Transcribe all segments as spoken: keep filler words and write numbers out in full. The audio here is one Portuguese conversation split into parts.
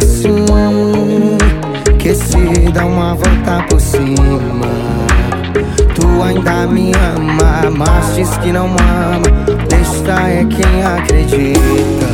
assim, que se dá uma volta por cima. Tu ainda me ama, mas diz que não ama. Besta é quem acredita.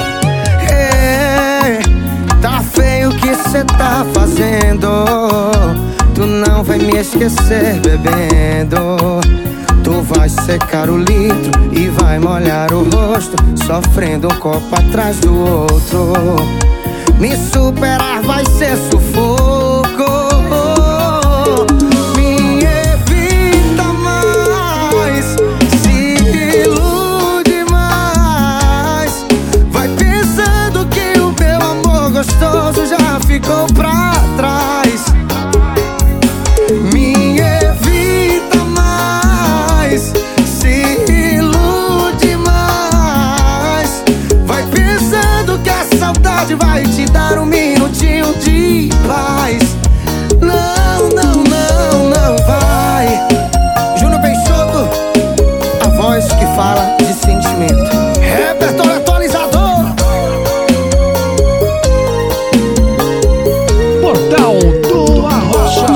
Ei, tá feio o que cê tá fazendo. Tu não vai me esquecer bebendo. Tu vai secar o litro e vai molhar o rosto, sofrendo um copo atrás do outro. Me superar vai ser sufoco. Me evita mais, se ilude mais. Vai pensando que o meu amor gostoso já ficou pra trás. Me evita mais, se ilude mais. Vai pensando que a saudade vai te dar um minutinho de paz. Não, não, não, não vai. Júnior Peixoto, a voz que fala de sentimento. Repertório atualizador. Portal do Arrocha.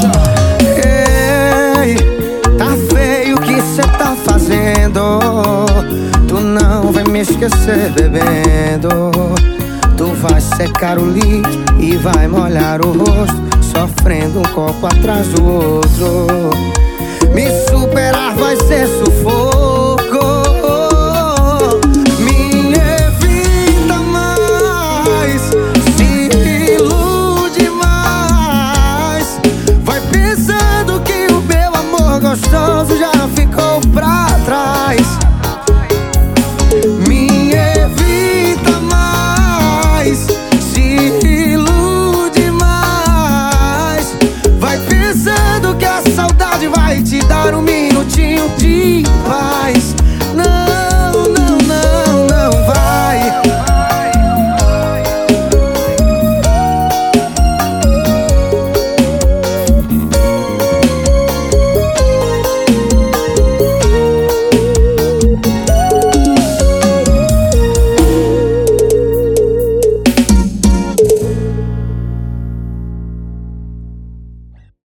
Ei, tá feio o que cê tá fazendo. Tu não vai me esquecer bebendo. Tu vai secar o litro e vai molhar o rosto, sofrendo um copo atrás do outro. Me superar vai ser sufoco. Me evita mais, se ilude mais. Vai pensando que o meu amor gostoso